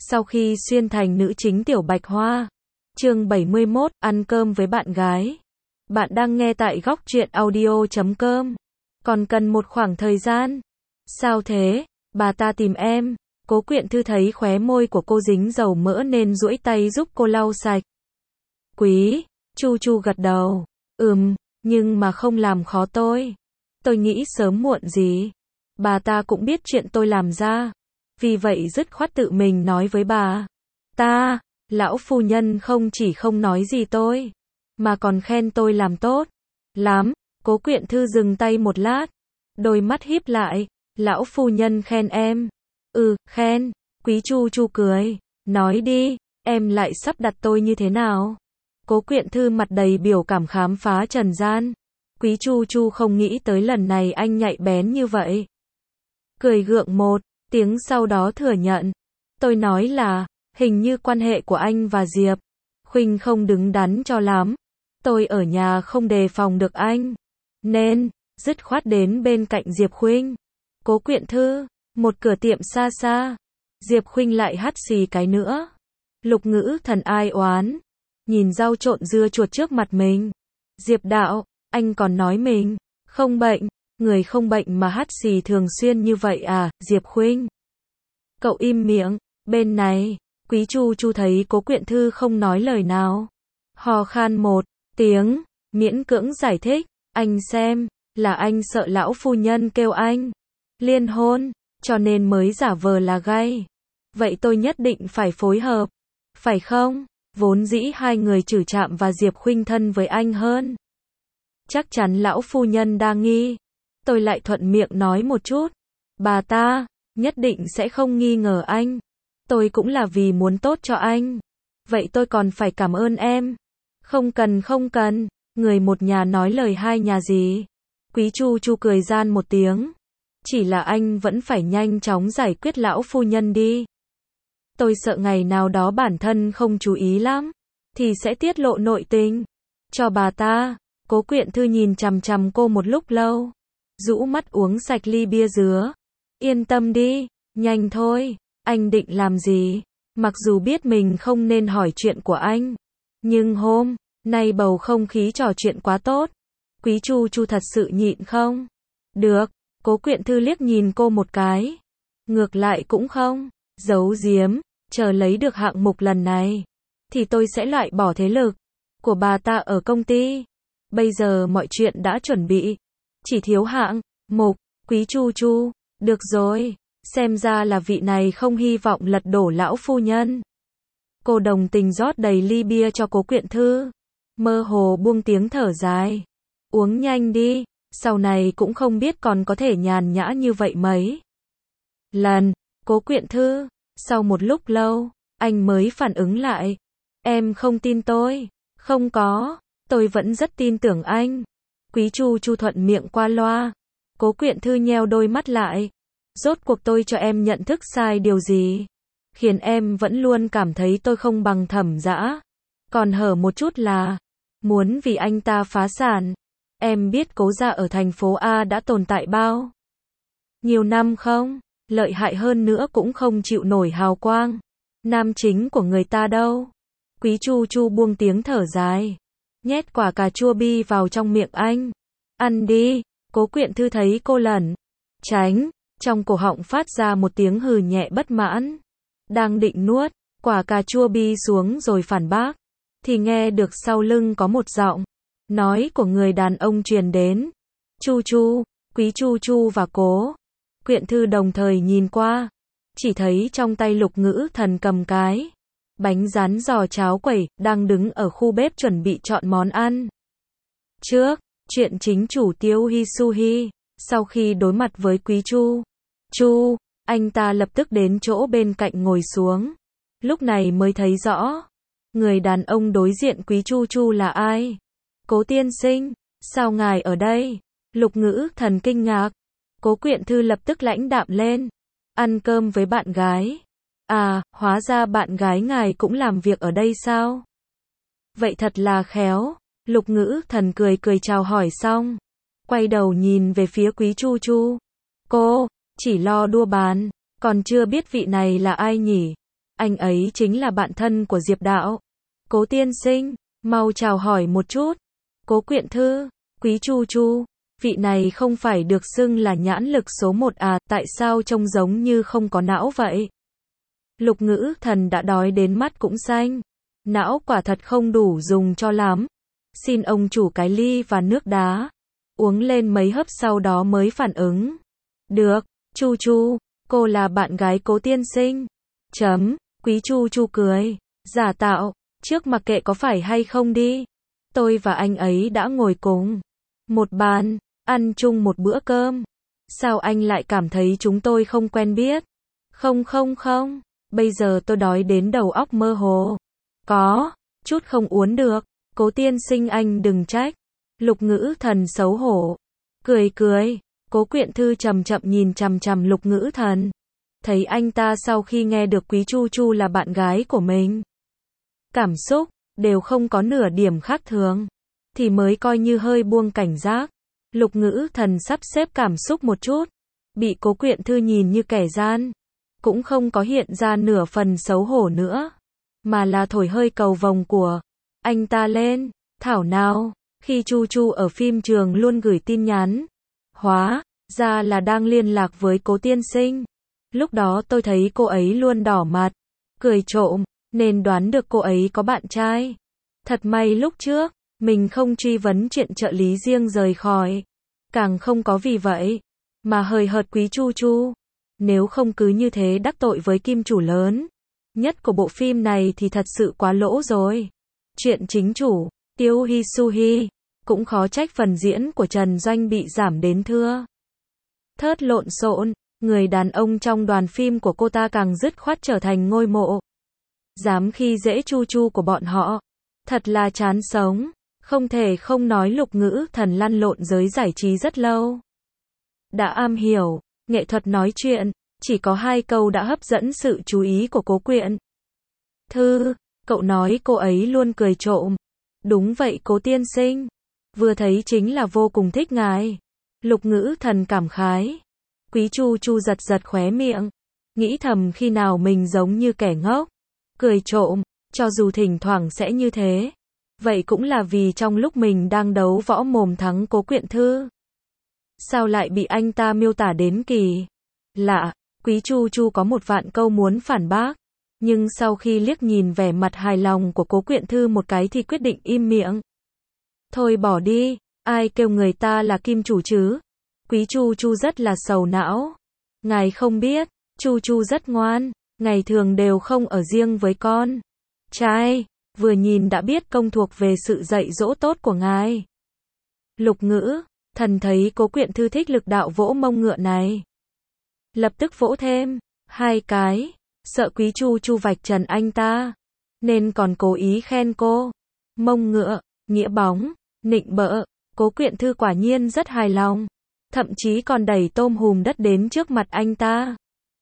Sau khi xuyên thành nữ chính Tiểu Bạch Hoa. Chương 71, ăn cơm với bạn gái. Bạn đang nghe tại góc truyện audio.com. Còn cần một khoảng thời gian. Sao thế? Bà ta tìm em. Cố Quyện Thư thấy khóe môi của cô dính dầu mỡ nên duỗi tay giúp cô lau sạch. Quý, Chu Chu gật đầu. Nhưng mà không làm khó tôi. Tôi nghĩ sớm muộn gì. Bà ta cũng biết chuyện tôi làm ra. Vì vậy dứt khoát tự mình nói với bà ta, lão phu nhân không chỉ không nói gì tôi, mà còn khen tôi làm tốt lắm. Cố Quyện Thư dừng tay một lát, đôi mắt híp lại. Lão phu nhân khen em? Khen. Quý Chu Chu cười, nói đi, em lại sắp đặt tôi như thế nào? Cố Quyện Thư mặt đầy biểu cảm khám phá trần gian. Quý Chu Chu không nghĩ tới lần này anh nhạy bén như vậy. Cười gượng một tiếng sau đó thừa nhận. Tôi nói là, hình như quan hệ của anh và Diệp Khuynh không đứng đắn cho lắm. Tôi ở nhà không đề phòng được anh, nên dứt khoát đến bên cạnh Diệp Khuynh. Cố Quyện Thư, một cửa tiệm xa xa. Diệp Khuynh lại hắt xì cái nữa. Lục Ngữ Thần ai oán, nhìn rau trộn dưa chuột trước mặt mình. Diệp đạo, anh còn nói mình không bệnh, người không bệnh mà hắt xì thường xuyên như vậy à? Diệp Khuynh, cậu im miệng. Bên này, Quý Chu Chu thấy Cố Quyện Thư không nói lời nào, hò khan một tiếng, miễn cưỡng giải thích. Anh xem, là anh sợ lão phu nhân kêu anh liên hôn, cho nên mới giả vờ là gay. Vậy tôi nhất định phải phối hợp, phải không? Vốn dĩ hai người Trử Trạm và Diệp Khuynh thân với anh hơn. Chắc chắn lão phu nhân đang nghi. Tôi lại thuận miệng nói một chút. Bà ta nhất định sẽ không nghi ngờ anh. Tôi cũng là vì muốn tốt cho anh. Vậy tôi còn phải cảm ơn em. Không cần, người một nhà nói lời hai nhà gì. Quý Chu Chu cười gian một tiếng. Chỉ là anh vẫn phải nhanh chóng giải quyết lão phu nhân đi. Tôi sợ ngày nào đó bản thân không chú ý lắm, thì sẽ tiết lộ nội tình cho bà ta. Cố Quyện Thư nhìn chằm chằm cô một lúc lâu, rũ mắt uống sạch ly bia dứa. Yên tâm đi, nhanh thôi. Anh định làm gì? Mặc dù biết mình không nên hỏi chuyện của anh, nhưng hôm nay bầu không khí trò chuyện quá tốt. Quý Chu Chu thật sự nhịn không được. Cố Quyện Thư liếc nhìn cô một cái. Ngược lại cũng không giấu giếm, chờ lấy được hạng mục lần này, thì tôi sẽ loại bỏ thế lực của bà ta ở công ty. Bây giờ mọi chuyện đã chuẩn bị, chỉ thiếu hạng mục. Quý Chu Chu, được rồi, xem ra là vị này không hy vọng lật đổ lão phu nhân. Cô đồng tình rót đầy ly bia cho Cố Quyện Thư, mơ hồ buông tiếng thở dài. Uống nhanh đi, sau này cũng không biết còn có thể nhàn nhã như vậy mấy lần. Cố Quyện Thư, sau một lúc lâu, anh mới phản ứng lại. Em không tin tôi? Không có, tôi vẫn rất tin tưởng anh. Quý Chu Chu thuận miệng qua loa. Cố Quyện Thư nheo đôi mắt lại. Rốt cuộc tôi cho em nhận thức sai điều gì, khiến em vẫn luôn cảm thấy tôi không bằng Thẩm Dã? Còn hở một chút là muốn vì anh ta phá sản. Em biết Cố gia ở thành phố A đã tồn tại bao nhiêu năm không? Lợi hại hơn nữa cũng không chịu nổi hào quang nam chính của người ta đâu. Quý Chu Chu buông tiếng thở dài, nhét quả cà chua bi vào trong miệng anh. Ăn đi. Cố Quyện Thư thấy cô lẩn tránh, trong cổ họng phát ra một tiếng hừ nhẹ bất mãn. Đang định nuốt quả cà chua bi xuống rồi phản bác, thì nghe được sau lưng có một giọng nói của người đàn ông truyền đến. Chu Chu. Quý Chu Chu và Cố Quyện Thư đồng thời nhìn qua, chỉ thấy trong tay Lục Ngữ Thần cầm cái bánh rán giò cháo quẩy, đang đứng ở khu bếp chuẩn bị chọn món ăn. Trước chuyện chính chủ Tiêu Hi Su Hi, sau khi đối mặt với Quý Chu Chu, anh ta lập tức đến chỗ bên cạnh ngồi xuống. Lúc này mới thấy rõ, người đàn ông đối diện Quý Chu Chu là ai. Cố tiên sinh, sao ngài ở đây? Lục Ngữ Thần kinh ngạc. Cố Quyện Thư lập tức lãnh đạm lên. Ăn cơm với bạn gái. À, hóa ra bạn gái ngài cũng làm việc ở đây sao? Vậy thật là khéo. Lục Ngữ Thần cười cười chào hỏi xong, quay đầu nhìn về phía Quý Chu Chu. Cô chỉ lo đua bán, còn chưa biết vị này là ai nhỉ? Anh ấy chính là bạn thân của Diệp Đạo. Cố tiên sinh, mau chào hỏi một chút. Cố Quyện Thư, Quý Chu Chu, vị này không phải được xưng là nhãn lực số 1 à, tại sao trông giống như không có não vậy? Lục Ngữ Thần đã đói đến mắt cũng xanh. Não quả thật không đủ dùng cho lắm. Xin ông chủ cái ly và nước đá. Uống lên mấy hớp sau đó mới phản ứng. Được, Chu Chu, cô là bạn gái Cố tiên sinh. Quý Chu Chu cười. Giả tạo, trước mặc kệ có phải hay không đi. Tôi và anh ấy đã ngồi cùng một bàn, ăn chung một bữa cơm. Sao anh lại cảm thấy chúng tôi không quen biết? Không, bây giờ tôi đói đến đầu óc mơ hồ. Có chút không uống được. Cố tiên sinh anh đừng trách. Lục Ngữ Thần xấu hổ. Cười. Cố Quyện Thư chậm nhìn chằm Lục Ngữ Thần. Thấy anh ta sau khi nghe được Quý Chu Chu là bạn gái của mình, cảm xúc đều không có nửa điểm khác thường, thì mới coi như hơi buông cảnh giác. Lục Ngữ Thần sắp xếp cảm xúc một chút, bị Cố Quyện Thư nhìn như kẻ gian, cũng không có hiện ra nửa phần xấu hổ nữa, mà là thổi hơi cầu vồng của anh ta lên. Thảo nào, khi Chu Chu ở phim trường luôn gửi tin nhắn, hóa ra là đang liên lạc với Cố tiên sinh. Lúc đó tôi thấy cô ấy luôn đỏ mặt, cười trộm, nên đoán được cô ấy có bạn trai. Thật may lúc trước, mình không truy vấn chuyện trợ lý riêng rời khỏi. Càng không có vì vậy mà hời hợt Quý Chu Chu. Nếu không cứ như thế đắc tội với kim chủ lớn nhất của bộ phim này thì thật sự quá lỗ rồi. Chuyện chính chủ, Tiêu Hi Suhi, cũng khó trách phần diễn của Trần Doanh bị giảm đến thưa thớt lộn xộn. Người đàn ông trong đoàn phim của cô ta càng dứt khoát trở thành ngôi mộ dám khi dễ Chu Chu của bọn họ. Thật là chán sống. Không thể không nói Lục Ngữ Thần lăn lộn giới giải trí rất lâu. Đã am hiểu nghệ thuật nói chuyện, chỉ có 2 câu đã hấp dẫn sự chú ý của Cố Quyện Thư. Cậu nói cô ấy luôn cười trộm. Đúng vậy Cố tiên sinh. Vừa thấy chính là vô cùng thích ngài. Lục Ngữ Thần cảm khái. Quý Chu Chu giật khóe miệng, nghĩ thầm khi nào mình giống như kẻ ngốc, cười trộm, cho dù thỉnh thoảng sẽ như thế. Vậy cũng là vì trong lúc mình đang đấu võ mồm thắng Cố Quyện Thư. Sao lại bị anh ta miêu tả đến kỳ lạ. Quý Chu Chu có một vạn câu muốn phản bác, nhưng sau khi liếc nhìn vẻ mặt hài lòng của Cố Quyện Thư một cái thì quyết định im miệng. Thôi bỏ đi, ai kêu người ta là kim chủ chứ? Quý Chu Chu rất là sầu não. Ngài không biết, Chu Chu rất ngoan, ngày thường đều không ở riêng với con trai, vừa nhìn đã biết công thuộc về sự dạy dỗ tốt của ngài. Lục Ngữ Thần thấy Cố Quyện Thư thích lực đạo vỗ mông ngựa này, lập tức vỗ thêm 2 cái, sợ Quý Chu Chu vạch trần anh ta, nên còn cố ý khen cô. Mông ngựa, nghĩa bóng, nịnh bợ. Cố Quyện Thư quả nhiên rất hài lòng, thậm chí còn đẩy tôm hùm đất đến trước mặt anh ta.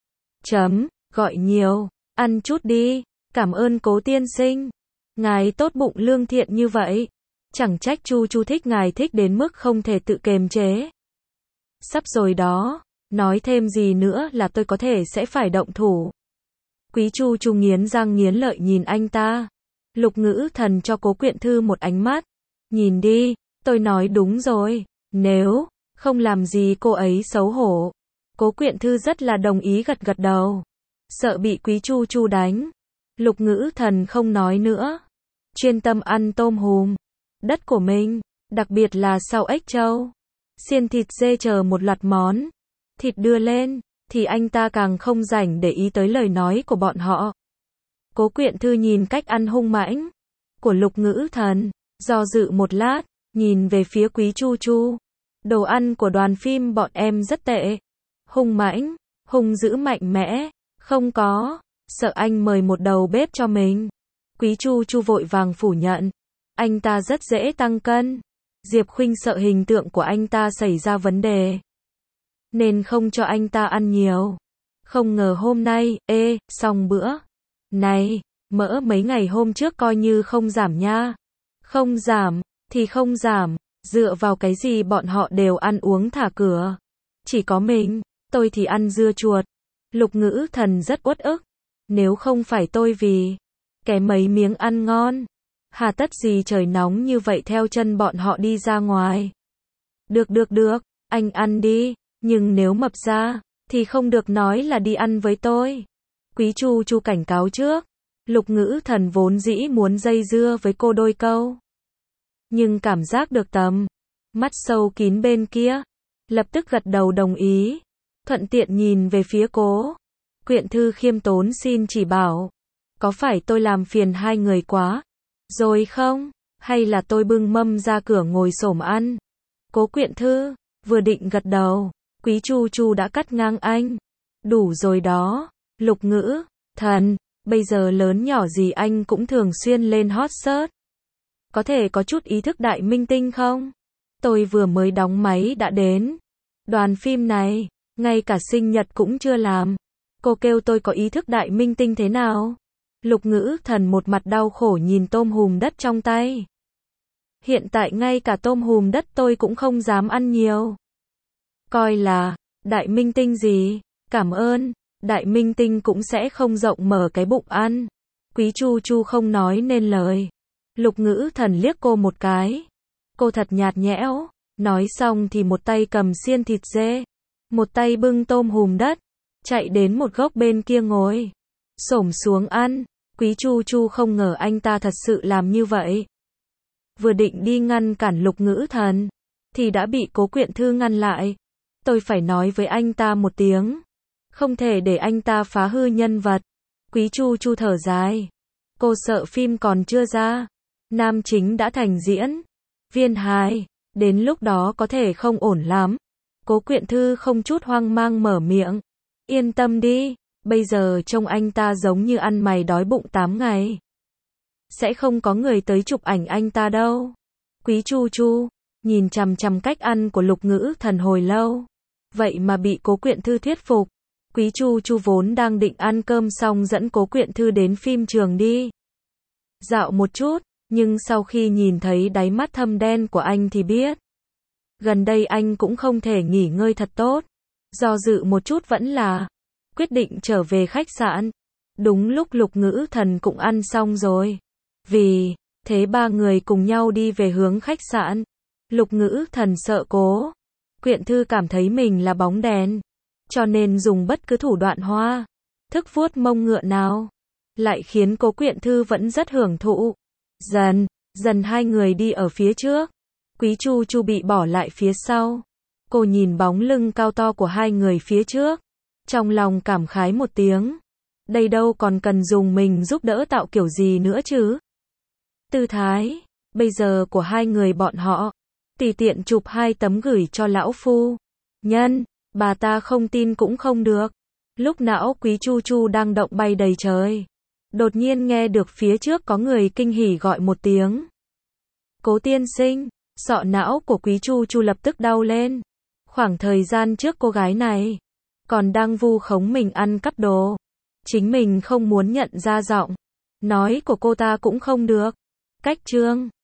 Gọi nhiều, ăn chút đi, cảm ơn Cố tiên sinh. Ngài tốt bụng lương thiện như vậy. Chẳng trách Chu Chu thích ngài thích đến mức không thể tự kiềm chế. Sắp rồi đó, nói thêm gì nữa là tôi có thể sẽ phải động thủ. Quý Chu Chu nghiến răng nghiến lợi nhìn anh ta. Lục Ngữ Thần cho Cố Quyện Thư một ánh mắt. Nhìn đi, tôi nói đúng rồi, nếu không làm gì cô ấy xấu hổ. Cố Quyện Thư rất là đồng ý gật đầu. Sợ bị Quý Chu Chu đánh, Lục Ngữ Thần không nói nữa, chuyên tâm ăn tôm hùm đất của mình, đặc biệt là sau ếch trâu, xiên thịt dê chờ một loạt món thịt đưa lên, thì anh ta càng không rảnh để ý tới lời nói của bọn họ. Cố Quyện Thư nhìn cách ăn hung mãnh của Lục Ngữ Thần, do dự một lát, nhìn về phía Quý Chu Chu. Đồ ăn của đoàn phim bọn em rất tệ. Hung mãnh, hung dữ mạnh mẽ. Không có, sợ anh mời một đầu bếp cho mình. Quý Chu Chu vội vàng phủ nhận. Anh ta rất dễ tăng cân. Diệp Khuynh sợ hình tượng của anh ta xảy ra vấn đề, nên không cho anh ta ăn nhiều. Không ngờ hôm nay, xong bữa này, mỡ mấy ngày hôm trước coi như không giảm nha. Không giảm, thì không giảm, dựa vào cái gì bọn họ đều ăn uống thả cửa. Chỉ có mình, tôi thì ăn dưa chuột. Lục Ngữ Thần rất uất ức. Nếu không phải tôi vì cái mấy miếng ăn ngon, hà tất gì trời nóng như vậy theo chân bọn họ đi ra ngoài. Được, anh ăn đi, nhưng nếu mập ra, thì không được nói là đi ăn với tôi. Quý Chu Chu cảnh cáo trước. Lục Ngữ Thần vốn dĩ muốn dây dưa với cô đôi câu. Nhưng cảm giác được tầm mắt sâu kín bên kia, lập tức gật đầu đồng ý. Thuận tiện nhìn về phía Cố Quyện Thư khiêm tốn xin chỉ bảo. Có phải tôi làm phiền hai người quá rồi không? Hay là tôi bưng mâm ra cửa ngồi xổm ăn? Cố Quyện Thư vừa định gật đầu, Quý Chu Chu đã cắt ngang anh. Đủ rồi đó, Lục Ngữ Thần, bây giờ lớn nhỏ gì anh cũng thường xuyên lên hot search. Có thể có chút ý thức đại minh tinh không? Tôi vừa mới đóng máy đã đến đoàn phim này, ngay cả sinh nhật cũng chưa làm. Cô kêu tôi có ý thức đại minh tinh thế nào? Lục Ngữ Thần một mặt đau khổ nhìn tôm hùm đất trong tay. Hiện tại ngay cả tôm hùm đất tôi cũng không dám ăn nhiều. Coi là đại minh tinh gì? Cảm ơn, đại minh tinh cũng sẽ không rộng mở cái bụng ăn. Quý Chu Chu không nói nên lời. Lục Ngữ Thần liếc cô một cái. Cô thật nhạt nhẽo. Nói xong thì một tay cầm xiên thịt dê, một tay bưng tôm hùm đất, chạy đến một góc bên kia ngồi, xổm xuống ăn. Quý Chu Chu không ngờ anh ta thật sự làm như vậy. Vừa định đi ngăn cản Lục Ngữ Thần, thì đã bị Cố Quyện Thư ngăn lại. Tôi phải nói với anh ta một tiếng. Không thể để anh ta phá hư nhân vật. Quý Chu Chu thở dài. Cô sợ phim còn chưa ra, nam chính đã thành diễn viên hài, đến lúc đó có thể không ổn lắm. Cố Quyện Thư không chút hoang mang mở miệng. Yên tâm đi, bây giờ trông anh ta giống như ăn mày đói bụng 8 ngày. Sẽ không có người tới chụp ảnh anh ta đâu. Quý Chu Chu nhìn chằm chằm cách ăn của Lục Ngữ Thần hồi lâu. Vậy mà bị Cố Quyện Thư thuyết phục. Quý Chu Chu vốn đang định ăn cơm xong dẫn Cố Quyện Thư đến phim trường đi dạo một chút, nhưng sau khi nhìn thấy đáy mắt thâm đen của anh thì biết gần đây anh cũng không thể nghỉ ngơi thật tốt. Do dự một chút vẫn là quyết định trở về khách sạn. Đúng lúc Lục Ngữ Thần cũng ăn xong rồi. Vì thế ba người cùng nhau đi về hướng khách sạn. Lục Ngữ Thần sợ Cố Quyện Thư cảm thấy mình là bóng đèn, cho nên dùng bất cứ thủ đoạn hoa thức vuốt mông ngựa nào, lại khiến Cố Quyện Thư vẫn rất hưởng thụ. Dần hai người đi ở phía trước. Quý Chu Chu bị bỏ lại phía sau. Cô nhìn bóng lưng cao to của hai người phía trước, trong lòng cảm khái một tiếng. Đây đâu còn cần dùng mình giúp đỡ tạo kiểu gì nữa chứ. Tư thái bây giờ của hai người bọn họ, tùy tiện chụp 2 tấm gửi cho lão phu nhân, bà ta không tin cũng không được. Lúc não Quý Chu Chu đang động bay đầy trời, đột nhiên nghe được phía trước có người kinh hỉ gọi một tiếng. Cố tiên sinh. Sọ não của Quý Chu Chu lập tức đau lên. Khoảng thời gian trước cô gái này còn đang vu khống mình ăn cắp đồ. Chính mình không muốn nhận ra giọng nói của cô ta cũng không được. Cách chương